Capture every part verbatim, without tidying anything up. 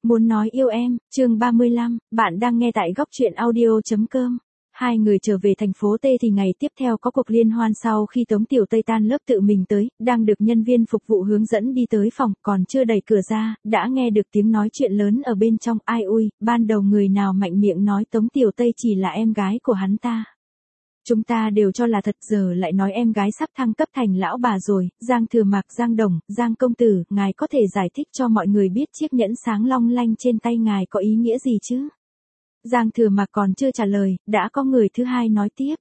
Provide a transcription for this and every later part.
Muốn nói yêu em, chương ba mươi lăm, bạn đang nghe tại góc truyện audio.com. Hai người trở về thành phố T thì ngày tiếp theo có cuộc liên hoan sau khi Tống Tiểu Tây tan lớp tự mình tới, đang được nhân viên phục vụ hướng dẫn đi tới phòng, còn chưa đẩy cửa ra, đã nghe được tiếng nói chuyện lớn ở bên trong. Ai ui, ban đầu người nào mạnh miệng nói Tống Tiểu Tây chỉ là em gái của hắn ta. Chúng ta đều cho là thật, giờ lại nói em gái sắp thăng cấp thành lão bà rồi. Giang Thừa Mạc, Giang Đồng, Giang công tử, ngài có thể giải thích cho mọi người biết chiếc nhẫn sáng long lanh trên tay ngài có ý nghĩa gì chứ? Giang Thừa Mạc còn chưa trả lời, đã có người thứ hai nói tiếp.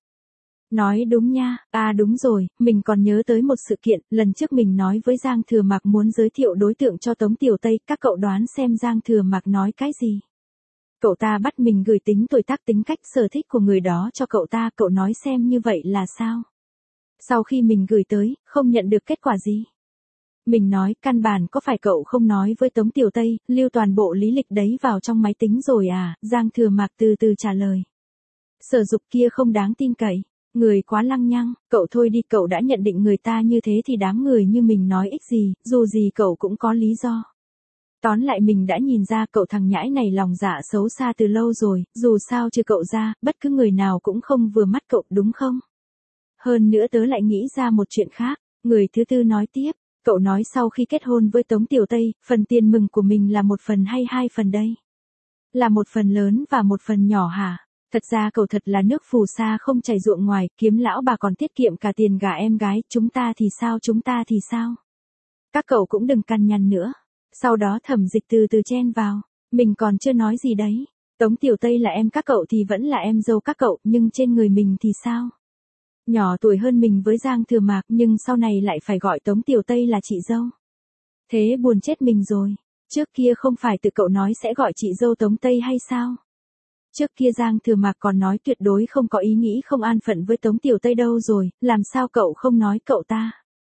Nói đúng nha, à đúng rồi, mình còn nhớ tới một sự kiện, lần trước mình nói với Giang Thừa Mạc muốn giới thiệu đối tượng cho Tống Tiểu Tây, các cậu đoán xem Giang Thừa Mạc nói cái gì? Cậu ta bắt mình gửi tính tuổi tác, tính cách, sở thích của người đó cho cậu ta, cậu nói xem như vậy là sao? Sau khi mình gửi tới, không nhận được kết quả gì. Mình nói, căn bản có phải cậu không nói với Tống Tiểu Tây, lưu toàn bộ lý lịch đấy vào trong máy tính rồi à? Giang Thừa Mạc từ từ trả lời. Sở Dục kia không đáng tin cậy, người quá lăng nhăng, cậu thôi đi, cậu đã nhận định người ta như thế thì đám người như mình nói ích gì, dù gì cậu cũng có lý do. Tóm lại mình đã nhìn ra cậu thằng nhãi này lòng dạ xấu xa từ lâu rồi, dù sao trừ cậu ra, bất cứ người nào cũng không vừa mắt cậu, đúng không? Hơn nữa tớ lại nghĩ ra một chuyện khác, người thứ tư nói tiếp, cậu nói sau khi kết hôn với Tống Tiểu Tây, phần tiền mừng của mình là một phần hay hai phần đây? Là một phần lớn và một phần nhỏ hả? Thật ra cậu thật là nước phù sa không chảy ruộng ngoài, kiếm lão bà còn tiết kiệm cả tiền gả em gái, chúng ta thì sao, chúng ta thì sao? Các cậu cũng đừng cằn nhằn nữa. Sau đó Thẩm Dịch từ từ chen vào, mình còn chưa nói gì đấy. Tống Tiểu Tây là em các cậu thì vẫn là em dâu các cậu, nhưng trên người mình thì sao? Nhỏ tuổi hơn mình với Giang Thừa Mạc, nhưng sau này lại phải gọi Tống Tiểu Tây là chị dâu. Thế buồn chết mình rồi, trước kia không phải tự cậu nói sẽ gọi chị dâu Tống Tây hay sao? Trước kia Giang Thừa Mạc còn nói tuyệt đối không có ý nghĩ không an phận với Tống Tiểu Tây đâu rồi, làm sao cậu không nói cậu ta?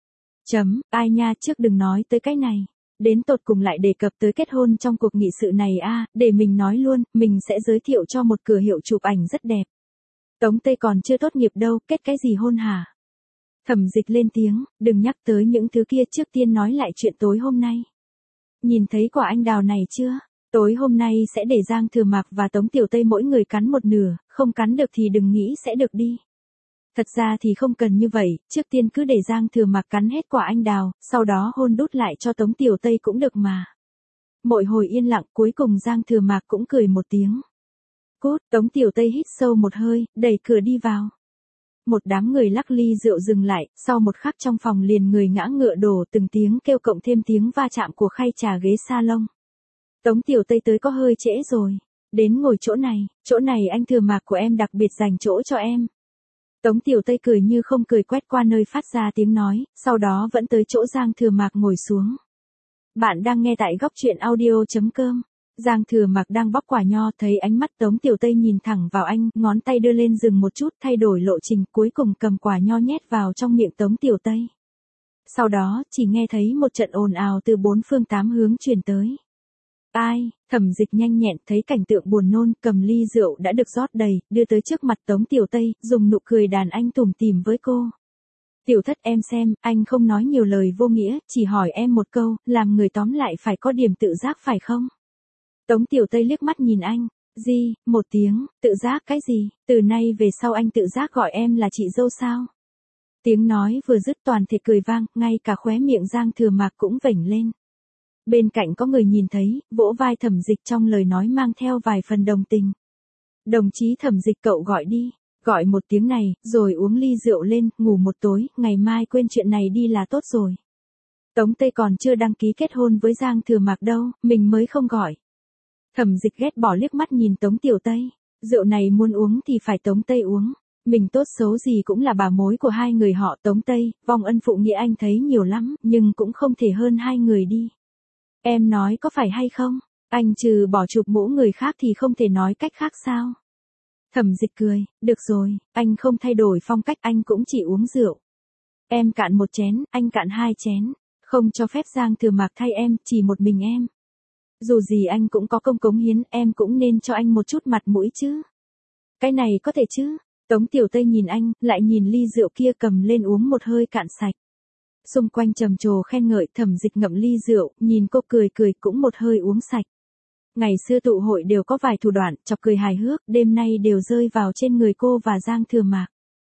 Chấm, ai nha, trước đừng nói tới cái này. Đến tột cùng lại đề cập tới kết hôn trong cuộc nghị sự này a, à, để mình nói luôn, mình sẽ giới thiệu cho một cửa hiệu chụp ảnh rất đẹp. Tống Tây còn chưa tốt nghiệp đâu, kết cái gì hôn hả? Thẩm Dịch lên tiếng, đừng nhắc tới những thứ kia, trước tiên nói lại chuyện tối hôm nay. Nhìn thấy quả anh đào này chưa? Tối hôm nay sẽ để Giang Thừa Mạc và Tống Tiểu Tây mỗi người cắn một nửa, không cắn được thì đừng nghĩ sẽ được đi. Thật ra thì không cần như vậy, trước tiên cứ để Giang Thừa Mạc cắn hết quả anh đào, sau đó hôn đút lại cho Tống Tiểu Tây cũng được mà. Mỗi hồi yên lặng, cuối cùng Giang Thừa Mạc cũng cười một tiếng. Cút, Tống Tiểu Tây hít sâu một hơi, đẩy cửa đi vào. Một đám người lắc ly rượu dừng lại, sau một khắc trong phòng liền người ngã ngựa đổ, từng tiếng kêu cộng thêm tiếng va chạm của khay trà ghế salon. Tống Tiểu Tây tới có hơi trễ rồi, đến ngồi chỗ này, chỗ này anh Thừa Mạc của em đặc biệt dành chỗ cho em. Tống Tiểu Tây cười như không cười quét qua nơi phát ra tiếng nói, sau đó vẫn tới chỗ Giang Thừa Mạc ngồi xuống. Bạn đang nghe tại góc truyện audio.com. Giang Thừa Mạc đang bóc quả nho, thấy ánh mắt Tống Tiểu Tây nhìn thẳng vào anh, ngón tay đưa lên dừng một chút, thay đổi lộ trình, cuối cùng cầm quả nho nhét vào trong miệng Tống Tiểu Tây. Sau đó, chỉ nghe thấy một trận ồn ào từ bốn phương tám hướng truyền tới. Ai, Thẩm Dịch nhanh nhẹn thấy cảnh tượng buồn nôn, cầm ly rượu đã được rót đầy, đưa tới trước mặt Tống Tiểu Tây, dùng nụ cười đàn anh tủm tỉm với cô. Tiểu Thất em xem, anh không nói nhiều lời vô nghĩa, chỉ hỏi em một câu, làm người tóm lại phải có điểm tự giác phải không? Tống Tiểu Tây liếc mắt nhìn anh, gì, một tiếng, tự giác cái gì, từ nay về sau anh tự giác gọi em là chị dâu sao? Tiếng nói vừa dứt toàn thể cười vang, ngay cả khóe miệng Giang Thừa Mạc cũng vểnh lên. Bên cạnh có người nhìn thấy, vỗ vai Thẩm Dịch trong lời nói mang theo vài phần đồng tình. Đồng chí Thẩm Dịch cậu gọi đi, gọi một tiếng này, rồi uống ly rượu lên, ngủ một tối, ngày mai quên chuyện này đi là tốt rồi. Tống Tây còn chưa đăng ký kết hôn với Giang Thừa Mạc đâu, mình mới không gọi. Thẩm Dịch ghét bỏ liếc mắt nhìn Tống Tiểu Tây, rượu này muốn uống thì phải Tống Tây uống. Mình tốt xấu gì cũng là bà mối của hai người họ Tống Tây, vong ân phụ nghĩa anh thấy nhiều lắm, nhưng cũng không thể hơn hai người đi. Em nói có phải hay không? Anh trừ bỏ chụp mũ người khác thì không thể nói cách khác sao? Thẩm Dịch cười, được rồi, anh không thay đổi phong cách, anh cũng chỉ uống rượu. Em cạn một chén, anh cạn hai chén, không cho phép Giang Thừa Mạc thay em, chỉ một mình em. Dù gì anh cũng có công cống hiến, em cũng nên cho anh một chút mặt mũi chứ. Cái này có thể chứ? Tống Tiểu Tây nhìn anh, lại nhìn ly rượu kia cầm lên uống một hơi cạn sạch. Xung quanh trầm trồ khen ngợi, Thẩm Dịch ngậm ly rượu, nhìn cô cười cười cũng một hơi uống sạch. Ngày xưa tụ hội đều có vài thủ đoạn, chọc cười hài hước, đêm nay đều rơi vào trên người cô và Giang Thừa Mạc.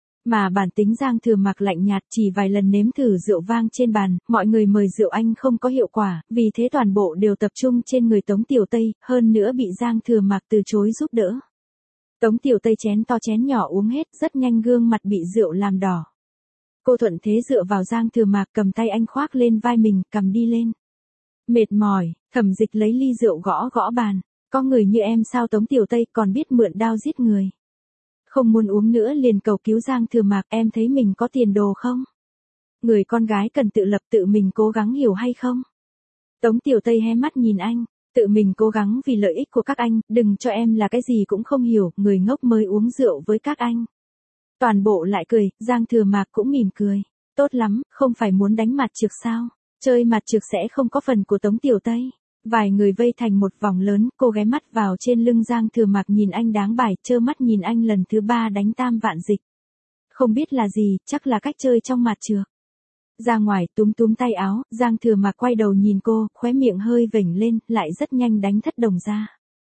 Mà bản tính Giang Thừa Mạc lạnh nhạt, chỉ vài lần nếm thử rượu vang trên bàn, mọi người mời rượu anh không có hiệu quả, vì thế toàn bộ đều tập trung trên người Tống Tiểu Tây, hơn nữa bị Giang Thừa Mạc từ chối giúp đỡ. Tống Tiểu Tây chén to chén nhỏ uống hết, rất nhanh gương mặt bị rượu làm đỏ. Cô thuận thế dựa vào Giang Thừa Mạc, cầm tay anh khoác lên vai mình, cầm đi lên. Mệt mỏi, Thẩm Dịch lấy ly rượu gõ gõ bàn. Có người như em sao? Tống Tiểu Tây còn biết mượn đao giết người. Không muốn uống nữa liền cầu cứu Giang Thừa Mạc, em thấy mình có tiền đồ không? Người con gái cần tự lập, tự mình cố gắng, hiểu hay không? Tống Tiểu Tây hé mắt nhìn anh, tự mình cố gắng vì lợi ích của các anh, đừng cho em là cái gì cũng không hiểu, người ngốc mới uống rượu với các anh. Toàn bộ lại cười, Giang Thừa Mạc cũng mỉm cười. Tốt lắm, không phải muốn đánh mặt trược sao? Chơi mặt trược sẽ không có phần của Tống Tiểu Tây. Vài người vây thành một vòng lớn, cô ghé mắt vào trên lưng Giang Thừa Mạc nhìn anh đáng bài, trơ mắt nhìn anh lần thứ ba đánh tam vạn dịch. Không biết là gì, chắc là cách chơi trong mặt trược. Ra ngoài, túm túm tay áo, Giang Thừa Mạc quay đầu nhìn cô, khóe miệng hơi vểnh lên, lại rất nhanh đánh thất đồng ra.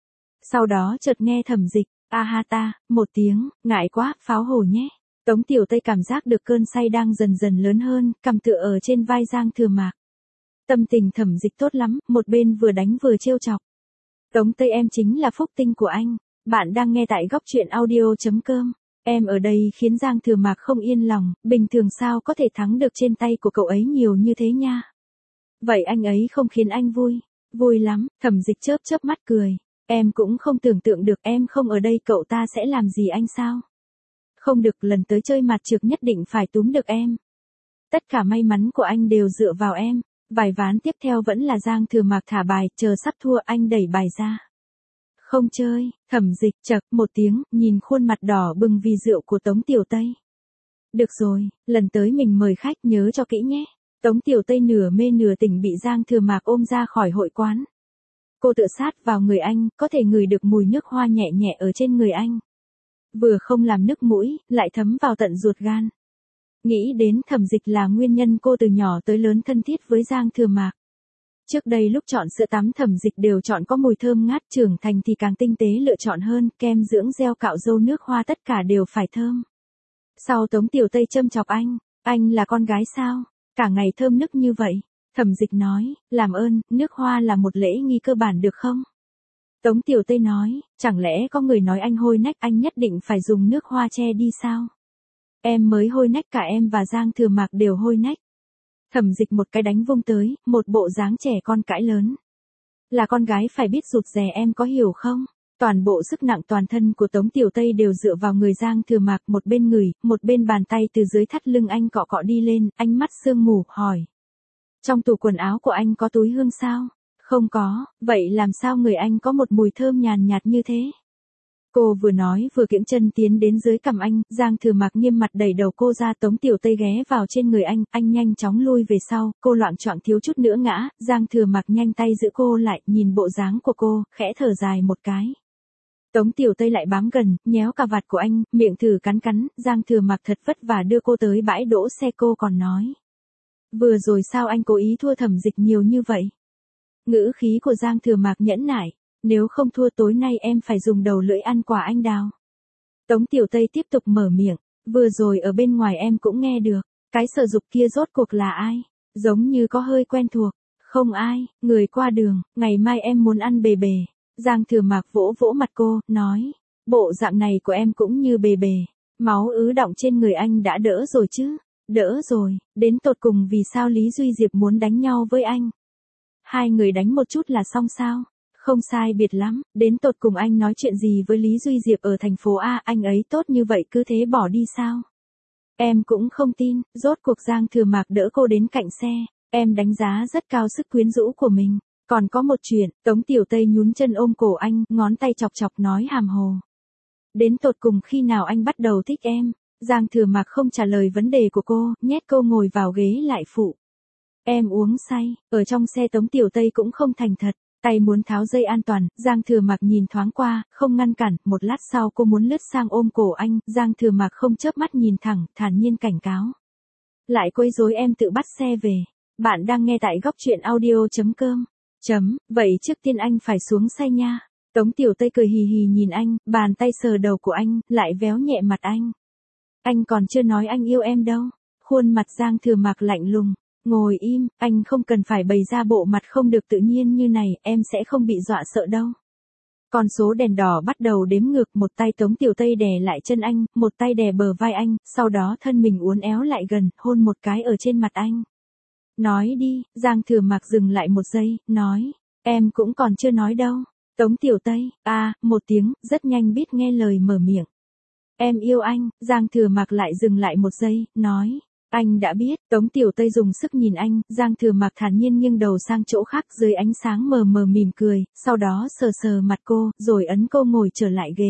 Sau đó chợt nghe Thẩm Dịch, a ha ta, một tiếng, ngại quá, pháo hổ nhé. Tống Tiểu Tây cảm giác được cơn say đang dần dần lớn hơn, cầm tựa ở trên vai Giang Thừa Mạc. Tâm tình Thẩm Dịch tốt lắm, một bên vừa đánh vừa trêu chọc. Tống Tây em chính là phúc tinh của anh. Bạn đang nghe tại góc truyện audio chấm com. Em ở đây khiến Giang Thừa Mạc không yên lòng, bình thường sao có thể thắng được trên tay của cậu ấy nhiều như thế nha. Vậy anh ấy không khiến anh vui? Vui lắm, Thẩm Dịch chớp chớp mắt cười. Em cũng không tưởng tượng được em không ở đây cậu ta sẽ làm gì anh sao? Không được, lần tới chơi mặt trược nhất định phải túm được em. Tất cả may mắn của anh đều dựa vào em. Vài ván tiếp theo vẫn là Giang Thừa Mạc thả bài, chờ sắp thua anh đẩy bài ra. Không chơi, Thẩm Dịch chậc một tiếng, nhìn khuôn mặt đỏ bừng vì rượu của Tống Tiểu Tây. Được rồi, lần tới mình mời khách nhớ cho kỹ nhé. Tống Tiểu Tây nửa mê nửa tỉnh bị Giang Thừa Mạc ôm ra khỏi hội quán. Cô tựa sát vào người anh, có thể ngửi được mùi nước hoa nhẹ nhẹ ở trên người anh. Vừa không làm nức mũi, lại thấm vào tận ruột gan. Nghĩ đến Thẩm Dịch là nguyên nhân cô từ nhỏ tới lớn thân thiết với Giang Thừa Mạc. Trước đây lúc chọn sữa tắm Thẩm Dịch đều chọn có mùi thơm ngát, trưởng thành thì càng tinh tế lựa chọn hơn, kem dưỡng gel cạo râu nước hoa tất cả đều phải thơm. Sau Tống Tiểu Tây châm chọc anh, anh là con gái sao? Cả ngày thơm nức như vậy. Thẩm Dịch nói, làm ơn, nước hoa là một lễ nghi cơ bản được không? Tống Tiểu Tây nói, chẳng lẽ có người nói anh hôi nách anh nhất định phải dùng nước hoa che đi sao? Em mới hôi nách, cả em và Giang Thừa Mạc đều hôi nách. Thẩm Dịch một cái đánh vung tới, một bộ dáng trẻ con cãi lớn. Là con gái phải biết rụt rè, em có hiểu không? Toàn bộ sức nặng toàn thân của Tống Tiểu Tây đều dựa vào người Giang Thừa Mạc, một bên người, một bên bàn tay từ dưới thắt lưng anh cọ cọ đi lên, ánh mắt sương mù, hỏi. Trong tủ quần áo của anh có túi hương sao? Không có, vậy làm sao người anh có một mùi thơm nhàn nhạt như thế? Cô vừa nói vừa kiễng chân tiến đến dưới cằm anh, Giang Thừa Mạc nghiêm mặt đẩy đầu cô ra. Tống Tiểu Tây ghé vào trên người anh, anh nhanh chóng lui về sau, cô loạng choạng thiếu chút nữa ngã, Giang Thừa Mạc nhanh tay giữ cô lại, nhìn bộ dáng của cô, khẽ thở dài một cái. Tống Tiểu Tây lại bám gần, nhéo cà vạt của anh, miệng thử cắn cắn, Giang Thừa Mạc thật vất vả đưa cô tới bãi đỗ xe, cô còn nói. Vừa rồi sao anh cố ý thua Thẩm Dịch nhiều như vậy? Ngữ khí của Giang Thừa Mạc nhẫn nại. Nếu không thua tối nay em phải dùng đầu lưỡi ăn quả anh đào. Tống Tiểu Tây tiếp tục mở miệng, vừa rồi ở bên ngoài em cũng nghe được, cái Sở Dục kia rốt cuộc là ai? Giống như có hơi quen thuộc, không ai, người qua đường, ngày mai em muốn ăn bề bề. Giang Thừa Mạc vỗ vỗ mặt cô, nói, bộ dạng này của em cũng như bề bề, máu ứ đọng trên người anh đã đỡ rồi chứ? Đỡ rồi, đến tột cùng vì sao Lý Duy Diệp muốn đánh nhau với anh? Hai người đánh một chút là xong sao? Không sai biệt lắm, đến tột cùng anh nói chuyện gì với Lý Duy Diệp ở thành phố A, anh ấy tốt như vậy cứ thế bỏ đi sao? Em cũng không tin, rốt cuộc Giang Thừa Mạc đỡ cô đến cạnh xe, em đánh giá rất cao sức quyến rũ của mình. Còn có một chuyện, Tống Tiểu Tây nhún chân ôm cổ anh, ngón tay chọc chọc nói hàm hồ. Đến tột cùng khi nào anh bắt đầu thích em? Giang Thừa Mạc không trả lời vấn đề của cô, nhét cô ngồi vào ghế lại phụ. Em uống say, ở trong xe Tống Tiểu Tây cũng không thành thật. Tay muốn tháo dây an toàn, Giang Thừa Mạc nhìn thoáng qua, không ngăn cản, một lát sau cô muốn lướt sang ôm cổ anh, Giang Thừa Mạc không chớp mắt nhìn thẳng, thản nhiên cảnh cáo. Lại quấy rối em tự bắt xe về. Bạn đang nghe tại góc truyện audio chấm com. Chấm, vậy trước tiên anh phải xuống say nha. Tống Tiểu Tây cười hì hì nhìn anh, bàn tay sờ đầu của anh, lại véo nhẹ mặt anh. Anh còn chưa nói anh yêu em đâu. Khuôn mặt Giang Thừa Mạc lạnh lùng. Ngồi im, anh không cần phải bày ra bộ mặt không được tự nhiên như này, em sẽ không bị dọa sợ đâu. Con số đèn đỏ bắt đầu đếm ngược, một tay Tống Tiểu Tây đè lại chân anh, một tay đè bờ vai anh, sau đó thân mình uốn éo lại gần, hôn một cái ở trên mặt anh. Nói đi, Giang Thừa Mạc dừng lại một giây, nói, em cũng còn chưa nói đâu. Tống Tiểu Tây, à, một tiếng, rất nhanh biết nghe lời mở miệng. Em yêu anh, Giang Thừa Mạc lại dừng lại một giây, nói. Anh đã biết, Tống Tiểu Tây dùng sức nhìn anh, Giang Thừa Mạc thản nhiên nghiêng đầu sang chỗ khác dưới ánh sáng mờ mờ mỉm cười, sau đó sờ sờ mặt cô, rồi ấn cô ngồi trở lại ghế.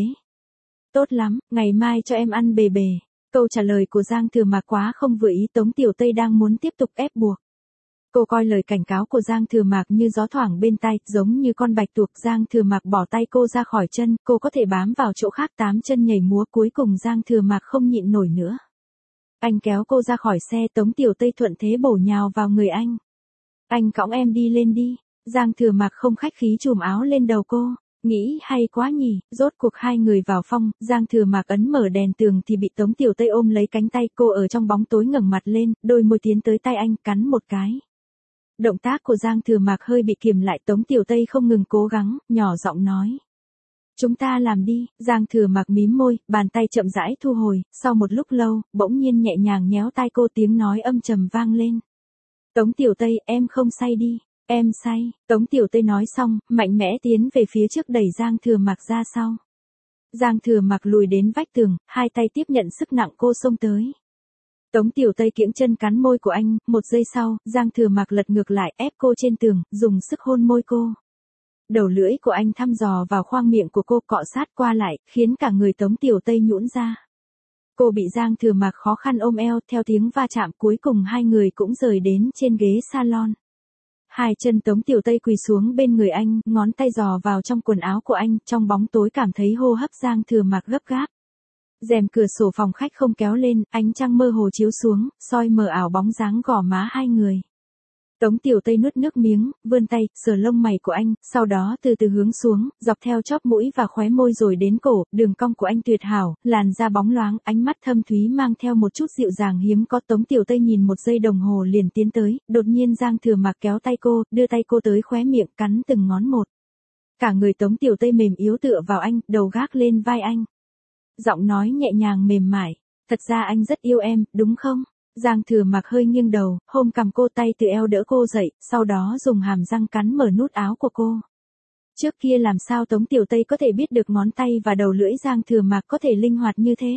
Tốt lắm, ngày mai cho em ăn bề bề. Câu trả lời của Giang Thừa Mạc quá không vừa ý, Tống Tiểu Tây đang muốn tiếp tục ép buộc. Cô coi lời cảnh cáo của Giang Thừa Mạc như gió thoảng bên tai, giống như con bạch tuộc. Giang Thừa Mạc bỏ tay cô ra khỏi chân, cô có thể bám vào chỗ khác, tám chân nhảy múa, cuối cùng Giang Thừa Mạc không nhịn nổi nữa. Anh kéo cô ra khỏi xe, Tống Tiểu Tây thuận thế bổ nhào vào người anh. Anh cõng em đi lên đi. Giang Thừa Mạc không khách khí chùm áo lên đầu cô. Nghĩ hay quá nhỉ, rốt cuộc hai người vào phòng, Giang Thừa Mạc ấn mở đèn tường thì bị Tống Tiểu Tây ôm lấy cánh tay, cô ở trong bóng tối ngẩng mặt lên, đôi môi tiến tới tay anh, cắn một cái. Động tác của Giang Thừa Mạc hơi bị kiềm lại, Tống Tiểu Tây không ngừng cố gắng, nhỏ giọng nói. Chúng ta làm đi. Giang Thừa Mạc mím môi, bàn tay chậm rãi thu hồi, sau một lúc lâu, bỗng nhiên nhẹ nhàng nhéo tai cô, tiếng nói âm trầm vang lên. Tống Tiểu Tây, em không say đi. Em say. Tống Tiểu Tây nói xong, mạnh mẽ tiến về phía trước đẩy Giang Thừa Mạc ra sau. Giang Thừa Mạc lùi đến vách tường, hai tay tiếp nhận sức nặng cô xông tới. Tống Tiểu Tây kiễng chân cắn môi của anh, một giây sau, Giang Thừa Mạc lật ngược lại, ép cô trên tường, dùng sức hôn môi cô. Đầu lưỡi của anh thăm dò vào khoang miệng của cô, cọ sát qua lại, khiến cả người Tống Tiểu Tây nhũn ra. Cô bị Giang Thừa Mạc khó khăn ôm eo, theo tiếng va chạm cuối cùng hai người cũng rời đến trên ghế salon. Hai chân Tống Tiểu Tây quỳ xuống bên người anh, ngón tay dò vào trong quần áo của anh, trong bóng tối cảm thấy hô hấp Giang Thừa Mạc gấp gáp. Rèm cửa sổ phòng khách không kéo lên, ánh trăng mơ hồ chiếu xuống, soi mờ ảo bóng dáng gò má hai người. Tống Tiểu Tây nuốt nước miếng, vươn tay, sờ lông mày của anh, sau đó từ từ hướng xuống, dọc theo chóp mũi và khóe môi rồi đến cổ, đường cong của anh tuyệt hảo, làn da bóng loáng, ánh mắt thâm thúy mang theo một chút dịu dàng hiếm có. Tống Tiểu Tây nhìn một giây đồng hồ liền tiến tới, đột nhiên Giang Thừa Mạc kéo tay cô, đưa tay cô tới khóe miệng, cắn từng ngón một. Cả người Tống Tiểu Tây mềm yếu tựa vào anh, đầu gác lên vai anh. Giọng nói nhẹ nhàng mềm mại, thật ra anh rất yêu em, đúng không? Giang Thừa Mạc hơi nghiêng đầu, ôm cằm cô, tay từ eo đỡ cô dậy, sau đó dùng hàm răng cắn mở nút áo của cô. Trước kia làm sao Tống Tiểu Tây có thể biết được ngón tay và đầu lưỡi Giang Thừa Mạc có thể linh hoạt như thế?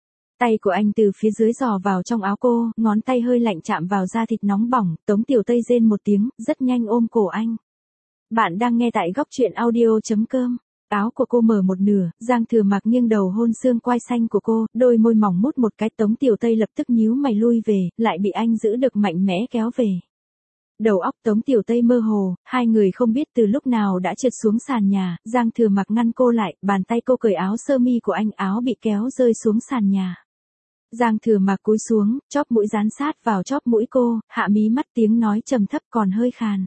Tay của anh từ phía dưới dò vào trong áo cô, ngón tay hơi lạnh chạm vào da thịt nóng bỏng, Tống Tiểu Tây rên một tiếng, rất nhanh ôm cổ anh. Bạn đang nghe tại góc truyện audio chấm com. Áo của cô mở một nửa, Giang Thừa Mạc nghiêng đầu hôn xương quai xanh của cô, đôi môi mỏng mút một cái. Tống Tiểu Tây lập tức nhíu mày lui về, lại bị anh giữ được mạnh mẽ kéo về. Đầu óc Tống Tiểu Tây mơ hồ, hai người không biết từ lúc nào đã trượt xuống sàn nhà, Giang Thừa Mạc ngăn cô lại, bàn tay cô cởi áo sơ mi của anh, áo bị kéo rơi xuống sàn nhà. Giang Thừa Mạc cúi xuống, chóp mũi dán sát vào chóp mũi cô, hạ mí mắt, tiếng nói trầm thấp còn hơi khàn.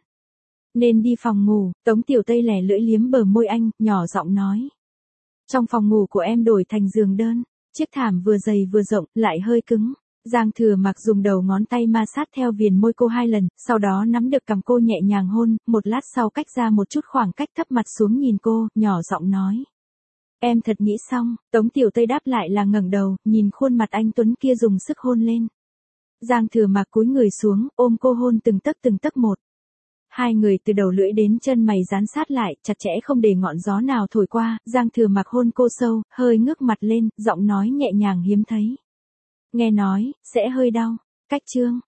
Nên đi phòng ngủ. Tống Tiểu Tây lẻ lưỡi liếm bờ môi anh, nhỏ giọng nói. Trong phòng ngủ của em đổi thành giường đơn, chiếc thảm vừa dày vừa rộng, lại hơi cứng. Giang Thừa Mạc dùng đầu ngón tay ma sát theo viền môi cô hai lần, sau đó nắm được cằm cô nhẹ nhàng hôn, một lát sau cách ra một chút khoảng cách, thấp mặt xuống nhìn cô, nhỏ giọng nói. Em thật nghĩ xong. Tống Tiểu Tây đáp lại là ngẩng đầu, nhìn khuôn mặt anh tuấn kia dùng sức hôn lên. Giang Thừa Mạc cúi người xuống, ôm cô hôn từng tấc từng tấc một. Hai người từ đầu lưỡi đến chân mày dán sát lại, chặt chẽ không để ngọn gió nào thổi qua. Giang Thừa Mạc hôn cô sâu, hơi ngước mặt lên, giọng nói nhẹ nhàng hiếm thấy. Nghe nói, sẽ hơi đau. Cách chương.